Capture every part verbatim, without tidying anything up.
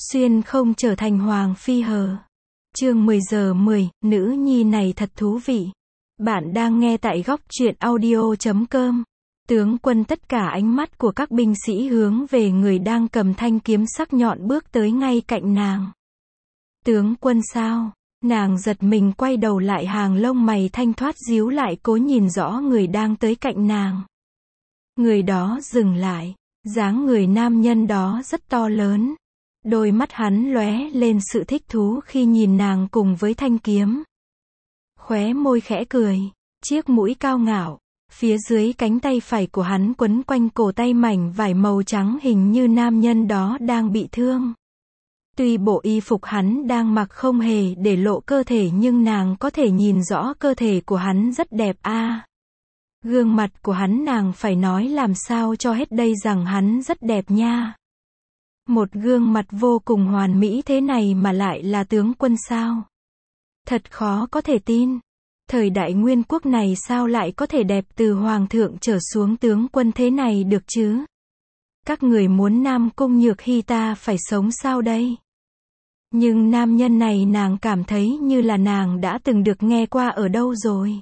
Xuyên không trở thành hoàng phi hờ. Chương mười giờ mười, nữ nhi này thật thú vị. Bạn đang nghe tại góc truyện audio chấm com. Tướng quân, tất cả ánh mắt của các binh sĩ hướng về người đang cầm thanh kiếm sắc nhọn bước tới ngay cạnh nàng. Tướng quân sao? Nàng giật mình quay đầu lại, hàng lông mày thanh thoát díu lại cố nhìn rõ người đang tới cạnh nàng. Người đó dừng lại, dáng người nam nhân đó rất to lớn. Đôi mắt hắn lóe lên sự thích thú khi nhìn nàng cùng với thanh kiếm. Khóe môi khẽ cười, chiếc mũi cao ngạo, phía dưới cánh tay phải của hắn quấn quanh cổ tay mảnh vải màu trắng, hình như nam nhân đó đang bị thương. Tuy bộ y phục hắn đang mặc không hề để lộ cơ thể, nhưng nàng có thể nhìn rõ cơ thể của hắn rất đẹp a. À, gương mặt của hắn nàng phải nói làm sao cho hết đây rằng hắn rất đẹp nha. Một gương mặt vô cùng hoàn mỹ thế này mà lại là tướng quân sao? Thật khó có thể tin. Thời đại Nguyên Quốc này sao lại có thể đẹp từ hoàng thượng trở xuống tướng quân thế này được chứ? Các người muốn Nam Cung Nhược Hy ta phải sống sao đây? Nhưng nam nhân này nàng cảm thấy như là nàng đã từng được nghe qua ở đâu rồi.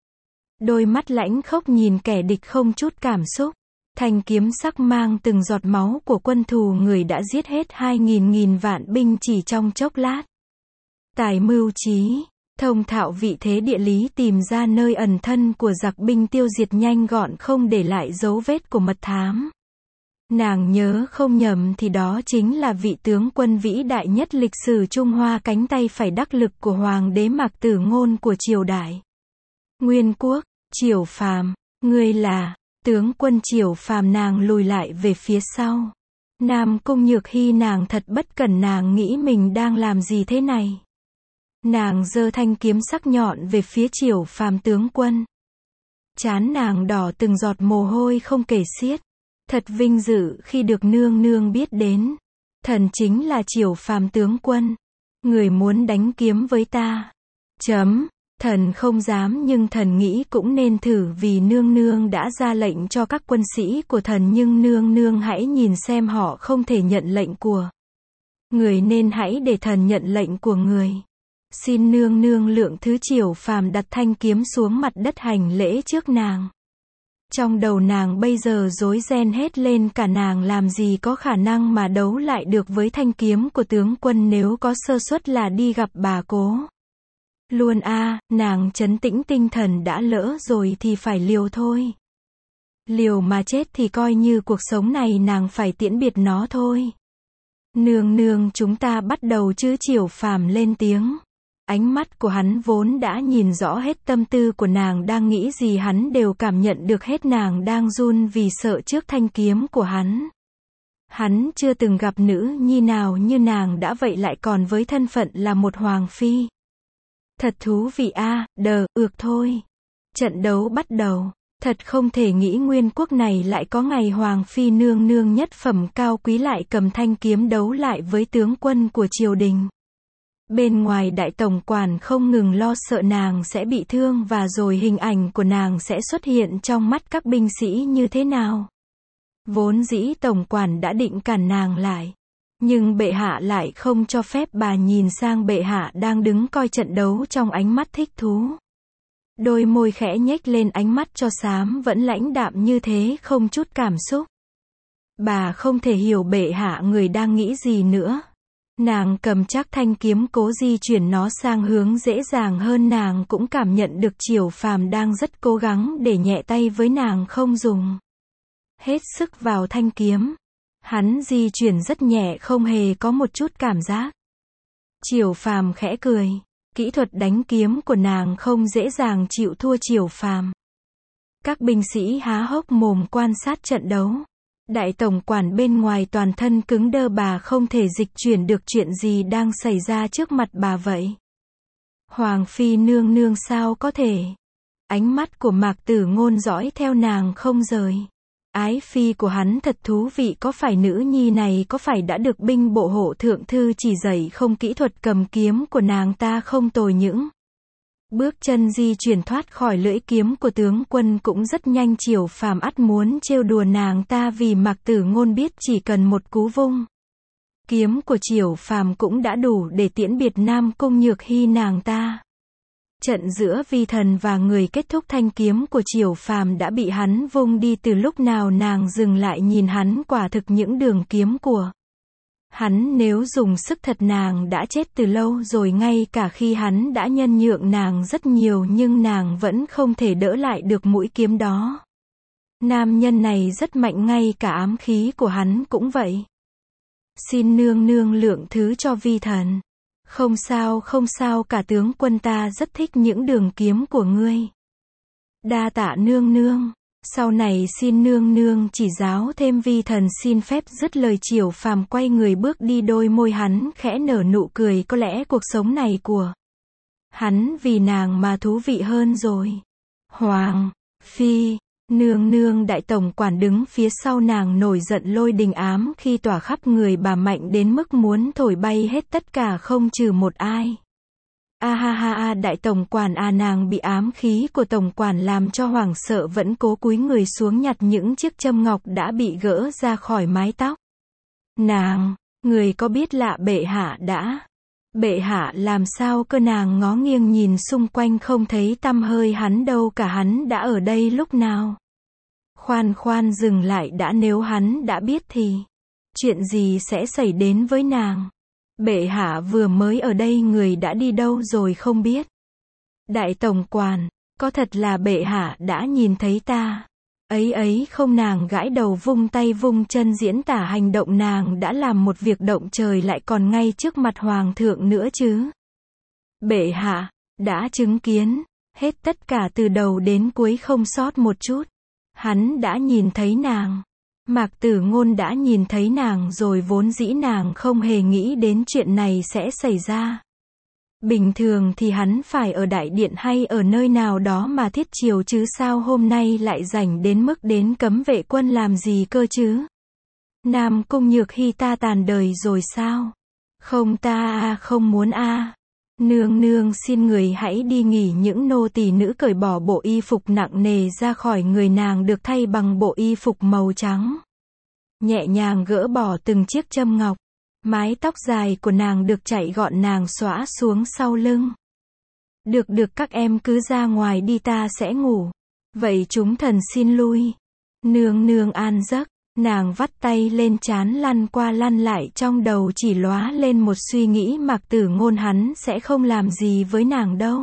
Đôi mắt lãnh khốc nhìn kẻ địch không chút cảm xúc. Thanh kiếm sắc mang từng giọt máu của quân thù người đã giết hết hai nghìn nghìn vạn binh chỉ trong chốc lát. Tài mưu trí, thông thạo vị thế địa lý, tìm ra nơi ẩn thân của giặc binh, tiêu diệt nhanh gọn không để lại dấu vết của mật thám. Nàng nhớ không nhầm thì đó chính là vị tướng quân vĩ đại nhất lịch sử Trung Hoa, cánh tay phải đắc lực của hoàng đế Mạc Tử Ngôn của triều đại Nguyên Quốc. Triều Phàm, ngươi là tướng quân Triều Phàm? Nàng lùi lại về phía sau. Nam Cung Nhược Hy nàng thật bất cẩn, nàng nghĩ mình đang làm gì thế này? Nàng giơ thanh kiếm sắc nhọn về phía Triều Phàm tướng quân. Trán nàng đỏ từng giọt mồ hôi không kể xiết. Thật vinh dự khi được nương nương biết đến. Thần chính là Triều Phàm tướng quân. Người muốn đánh kiếm với ta? Chấm. Thần không dám, nhưng thần nghĩ cũng nên thử, vì nương nương đã ra lệnh cho các quân sĩ của thần, nhưng nương nương hãy nhìn xem họ không thể nhận lệnh của người, nên hãy để thần nhận lệnh của người. Xin nương nương lượng thứ. Triều Phàm đặt thanh kiếm xuống mặt đất hành lễ trước nàng. Trong đầu nàng bây giờ rối ren hết lên cả, nàng làm gì có khả năng mà đấu lại được với thanh kiếm của tướng quân, nếu có sơ suất là đi gặp bà cố luôn a. À, nàng trấn tĩnh tinh thần, đã lỡ rồi thì phải liều thôi. Liều mà chết thì coi như cuộc sống này nàng phải tiễn biệt nó thôi. Nương nương, chúng ta bắt đầu chứ? Triều Phàm lên tiếng. Ánh mắt của hắn vốn đã nhìn rõ hết tâm tư của nàng đang nghĩ gì, hắn đều cảm nhận được hết. Nàng đang run vì sợ trước thanh kiếm của hắn. Hắn chưa từng gặp nữ nhi nào như nàng đã vậy, lại còn với thân phận là một hoàng phi. Thật thú vị a. À, đờ, ược thôi. Trận đấu bắt đầu. Thật không thể nghĩ Nguyên Quốc này lại có ngày hoàng phi nương nương nhất phẩm cao quý lại cầm thanh kiếm đấu lại với tướng quân của triều đình. Bên ngoài đại tổng quản không ngừng lo sợ nàng sẽ bị thương, và rồi hình ảnh của nàng sẽ xuất hiện trong mắt các binh sĩ như thế nào. Vốn dĩ tổng quản đã định cản nàng lại, nhưng bệ hạ lại không cho phép. Bà nhìn sang bệ hạ đang đứng coi trận đấu trong ánh mắt thích thú. Đôi môi khẽ nhếch lên, ánh mắt cho xám vẫn lãnh đạm như thế, không chút cảm xúc. Bà không thể hiểu bệ hạ người đang nghĩ gì nữa. Nàng cầm chắc thanh kiếm, cố di chuyển nó sang hướng dễ dàng hơn. Nàng cũng cảm nhận được Triều Phàm đang rất cố gắng để nhẹ tay với nàng, không dùng hết sức vào thanh kiếm. Hắn di chuyển rất nhẹ, không hề có một chút cảm giác. Triều Phàm khẽ cười. Kỹ thuật đánh kiếm của nàng không dễ dàng chịu thua Triều Phàm. Các binh sĩ há hốc mồm quan sát trận đấu. Đại tổng quản bên ngoài toàn thân cứng đơ, bà không thể dịch chuyển được chuyện gì đang xảy ra trước mặt bà vậy. Hoàng phi nương nương sao có thể? Ánh mắt của Mạc Tử Ngôn dõi theo nàng không rời. Ái phi của hắn thật thú vị, có phải nữ nhi này có phải đã được binh bộ hộ thượng thư chỉ dạy không? Kỹ thuật cầm kiếm của nàng ta không tồi, những bước chân di chuyển thoát khỏi lưỡi kiếm của tướng quân cũng rất nhanh. Triều Phàm ắt muốn trêu đùa nàng ta, vì Mạc Tử Ngôn biết chỉ cần một cú vung Kiếm của Triều Phàm cũng đã đủ để tiễn biệt Nam Cung Nhược Hy nàng ta. Trận giữa vi thần và người kết thúc, thanh kiếm của Triều Phàm đã bị hắn vung đi từ lúc nào nàng dừng lại nhìn hắn, quả thực những đường kiếm của hắn nếu dùng sức thật nàng đã chết từ lâu rồi, ngay cả khi hắn đã nhân nhượng nàng rất nhiều nhưng nàng vẫn không thể đỡ lại được mũi kiếm đó. Nam nhân này rất mạnh, ngay cả ám khí của hắn cũng vậy. Xin nương nương lượng thứ cho vi thần. Không sao không sao cả tướng quân, ta rất thích những đường kiếm của ngươi. Đa tạ nương nương. Sau này xin nương nương chỉ giáo thêm, vi thần xin phép. Dứt lời Triều Phàm quay người bước đi, đôi môi hắn khẽ nở nụ cười, có lẽ cuộc sống này của hắn vì nàng mà thú vị hơn rồi. Hoàng phi, nương nương. Đại tổng quản đứng phía sau nàng nổi giận lôi đình ám khi tỏa khắp người bà, mạnh đến mức muốn thổi bay hết tất cả không trừ một ai. A ha ha ha, đại tổng quản à, nàng bị ám khí của tổng quản làm cho hoảng sợ, vẫn cố cúi người xuống nhặt những chiếc châm ngọc đã bị gỡ ra khỏi mái tóc. Nàng, người có biết lạ bệ hạ đã. Bệ hạ làm sao cơ? Nàng ngó nghiêng nhìn xung quanh không thấy tăm hơi hắn đâu cả, hắn đã ở đây lúc nào? Khoan khoan, dừng lại đã, nếu hắn đã biết thì chuyện gì sẽ xảy đến với nàng? Bệ hạ vừa mới ở đây, người đã đi đâu rồi không biết? Đại tổng quản, có thật là bệ hạ đã nhìn thấy ta? Ấy ấy không, nàng gãi đầu vung tay vung chân diễn tả hành động nàng đã làm một việc động trời, lại còn ngay trước mặt hoàng thượng nữa chứ. Bệ hạ đã chứng kiến hết tất cả từ đầu đến cuối không sót một chút. Hắn đã nhìn thấy nàng. Mạc Tử Ngôn đã nhìn thấy nàng rồi, vốn dĩ nàng không hề nghĩ đến chuyện này sẽ xảy ra. Bình thường thì hắn phải ở đại điện hay ở nơi nào đó mà thiết chiều chứ, sao hôm nay lại rảnh đến mức đến cấm vệ quân làm gì cơ chứ? Nam Cung Nhược Hy ta tàn đời rồi sao? Không ta a, không muốn a. Nương nương xin người hãy đi nghỉ. Những nô tỳ nữ cởi bỏ bộ y phục nặng nề ra khỏi người nàng, được thay bằng bộ y phục màu trắng. Nhẹ nhàng gỡ bỏ từng chiếc châm ngọc. Mái tóc dài của nàng được chạy gọn, nàng xõa xuống sau lưng. Được được, các em cứ ra ngoài đi, ta sẽ ngủ. Vậy chúng thần xin lui. Nương nương an giấc. Nàng vắt tay lên trán, lăn qua lăn lại, trong đầu chỉ lóa lên một suy nghĩ, Mạc Tử Ngôn hắn sẽ không làm gì với nàng đâu.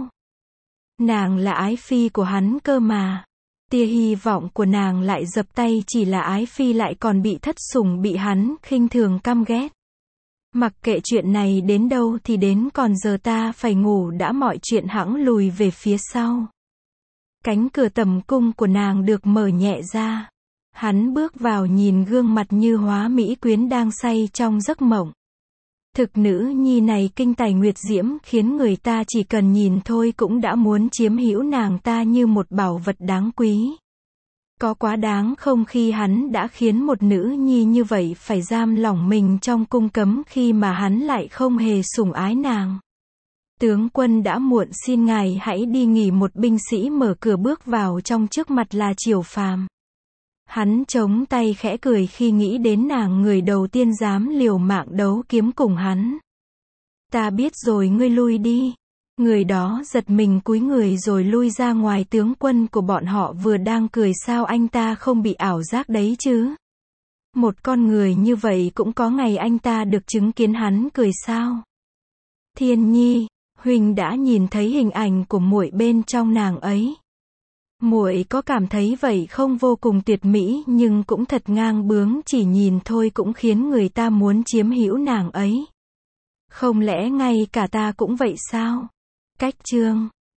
Nàng là ái phi của hắn cơ mà. Tia hy vọng của nàng lại dập tay, chỉ là ái phi lại còn bị thất sủng, bị hắn khinh thường căm ghét. Mặc kệ chuyện này đến đâu thì đến, còn giờ ta phải ngủ đã, mọi chuyện hẵng lùi về phía sau. Cánh cửa tầm cung của nàng được mở nhẹ ra. Hắn bước vào, nhìn gương mặt như hóa mỹ quyến đang say trong giấc mộng. Thực nữ nhi này kinh tài nguyệt diễm, khiến người ta chỉ cần nhìn thôi cũng đã muốn chiếm hữu nàng ta như một bảo vật đáng quý. Có quá đáng không khi hắn đã khiến một nữ nhi như vậy phải giam lỏng mình trong cung cấm, khi mà hắn lại không hề sủng ái nàng. Tướng quân đã muộn, xin ngài hãy đi nghỉ. Một binh sĩ mở cửa bước vào, trong trước mặt là Triều Phàm. Hắn chống tay khẽ cười khi nghĩ đến nàng, người đầu tiên dám liều mạng đấu kiếm cùng hắn. Ta biết rồi, ngươi lui đi. Người đó giật mình cúi người rồi lui ra ngoài. Tướng quân của bọn họ vừa đang cười, sao anh ta không bị ảo giác đấy chứ? Một con người như vậy cũng có ngày anh ta được chứng kiến hắn cười sao? Thiên Nhi, huynh đã nhìn thấy hình ảnh của muội bên trong nàng ấy. Muội có cảm thấy vậy không? Vô cùng tuyệt mỹ nhưng cũng thật ngang bướng, chỉ nhìn thôi cũng khiến người ta muốn chiếm hữu nàng ấy. Không lẽ ngay cả ta cũng vậy sao? Cách chương